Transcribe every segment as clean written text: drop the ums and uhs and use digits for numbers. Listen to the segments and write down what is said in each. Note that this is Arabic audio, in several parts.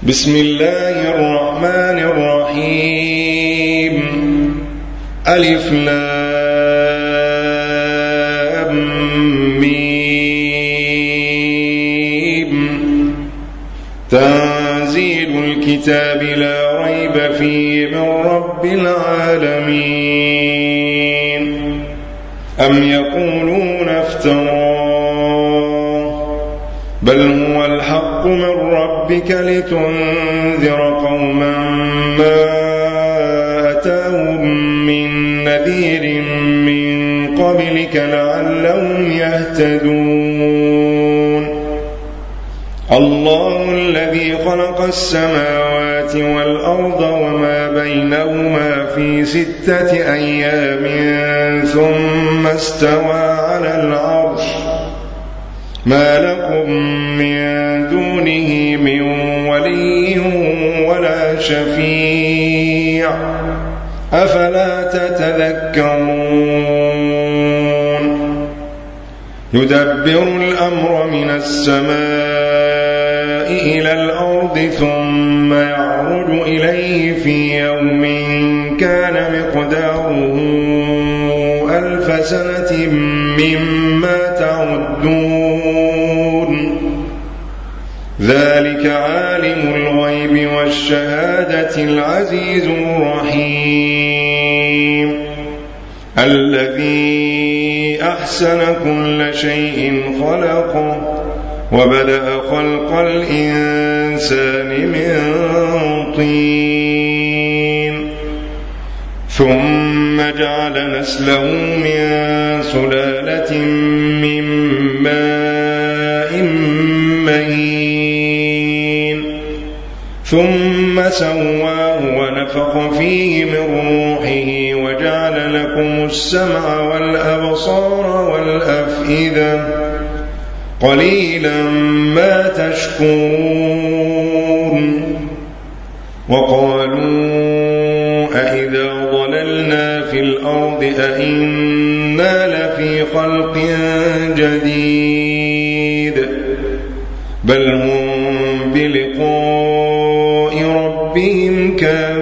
بسم الله الرحمن الرحيم. ألف لام ميم. تنزيل الكتاب لا ريب فيه من رب العالمين. أم يقولون افتراه بل هو الحق من ربك لتنذر قوما ما أتاهم من نذير من قبلك لعلهم يهتدون. الله الذي خلق السماوات والأرض وما بينهما في 6 أيام ثم استوى على العرش ما لكم من دونه من ولي ولا شفيع أفلا تتذكرون. يدبر الأمر من السماء إلى الأرض ثم يعرج إليه في يوم كان مقداره 1000 سنة مما تعدون. ذلك عالم الغيب والشهادة العزيز الرحيم الذي أحسن كل شيء خلقه وبدأ خلق الإنسان من طين ثم جعل نسله من سلالة من ماء مهين ثم سواه ونفخ فيه من روحه وجعل لكم السمع والأبصار والأفئدة قليلا ما تشكرون. وقالوا أإذا ضللنا في الأرض أإنا لفي خلق جديد بل هم بلقاء ربهم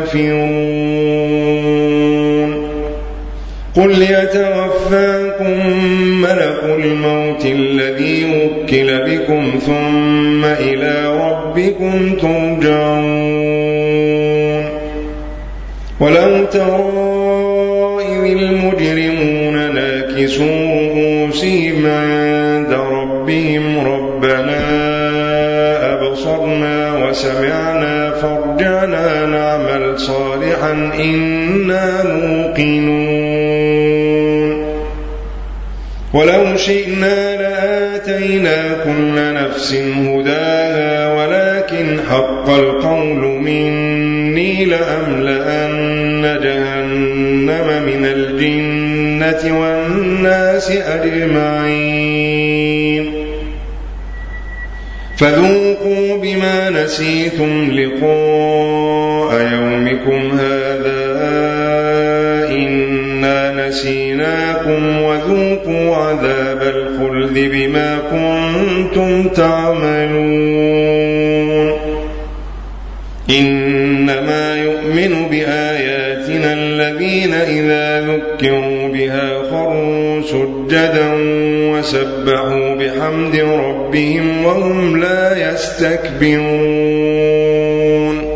كافرون. قل يتوفاكم ملك الموت الذي وكل بكم ثم إلى ربكم ترجعون. ولو ترى إذ المجرمون ناكسوا رؤوسهم عند ربهم ربنا أبصرنا وسمعنا فارجعنا نعمل صالحا إنا موقنون. ولو شئنا لآتينا كل نفس هداها ولكن حق القول مني لأملأن جهنم من الجنة والناس أجمعين. فذوقوا بما نسيتم لقاء يومكم هذا إنا نسيناكم وذوقوا عذاب الخلد بما كنتم تعملون. إنما يؤمن بآياتنا الذين إذا ذكروا بها خروا سجدا وسبحوا بحمد ربهم وهم لا يستكبرون.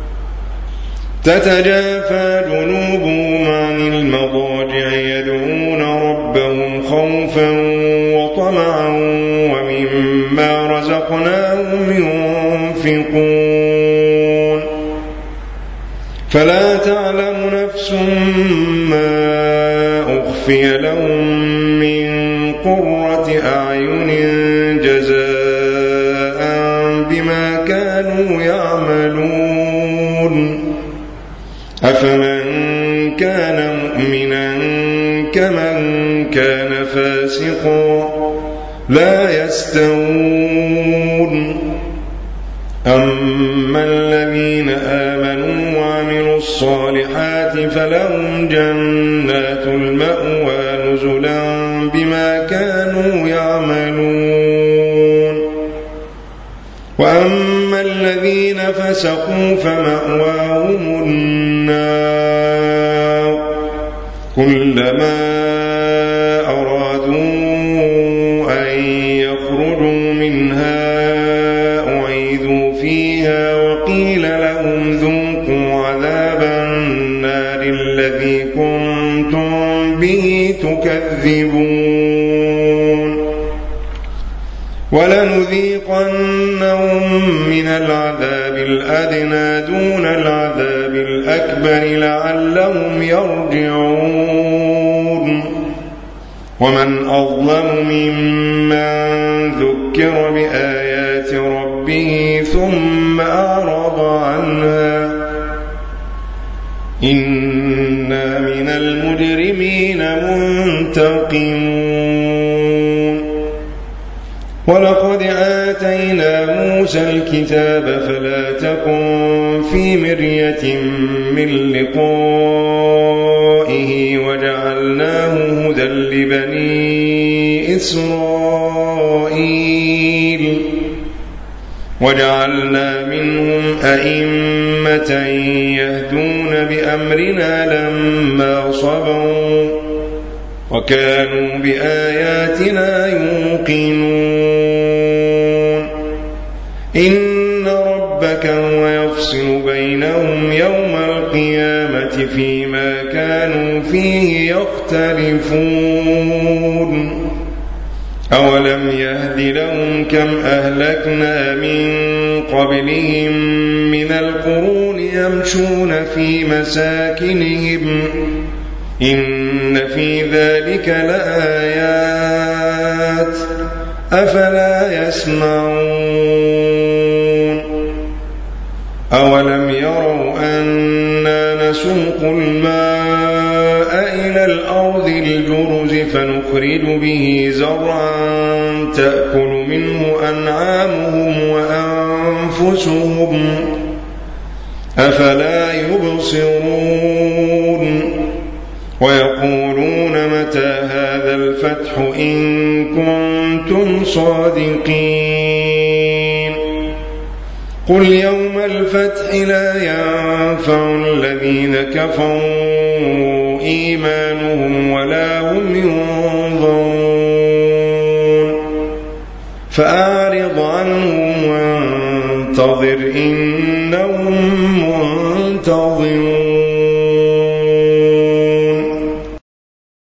تتجافى جنوبهم عن المضاجع يدعون ربهم خوفا وطمعا ومما رزقناهم ينفقون. فلا تعلم نفس ما أخفي لهم من قرة أعين جزاء بما كانوا يعملون. أفمن كان مؤمنا كمن كان فاسقا لا يستوون. أما الذين آمنوا وعملوا الصالحات فلهم جنات المأوى نزلا بما كانوا يعملون. وأما الذين فسقوا فمأواهم النار كلما أرادوا أن يخرجوا منها أعيدوا فيها وقيل لهم ذوقوا عذاب النار الذي كنتم به تكذبون ولنذيقنهم من العذاب الأدنى دون العذاب الأكبر لعلهم يرجعون ومن أظلم ممن ذكر بآيات ربه ثم أعرض عنها إنا من المجرمين منتقمون ولقد آتينا موسى الكتاب فلا تكن في مرية من لقائه وجعلناه هدى لبني إسرائيل وجعلنا منهم أئمة يهدون بأمرنا لما صبروا وكانوا بآياتنا يوقنون إن ربك هو يفصل بينهم يوم القيامة فيما كانوا فيه يختلفون أولم يهد لهم كم أهلكنا من قبلهم من القرون يمشون في مساكنهم إن في ذلك لآيات أفلا يسمعون أولم يروا أنا نسوق الماء إلى الأرض الجرز فنخرج به زرعا تأكل منه أنعامهم وأنفسهم أفلا يبصرون ويقولون متى هذا الفتح إن كنتم صادقين قل يوم الفتح لا ينفع الذين كفروا إيمانهم ولا هم ينظرون فأعرض عنهم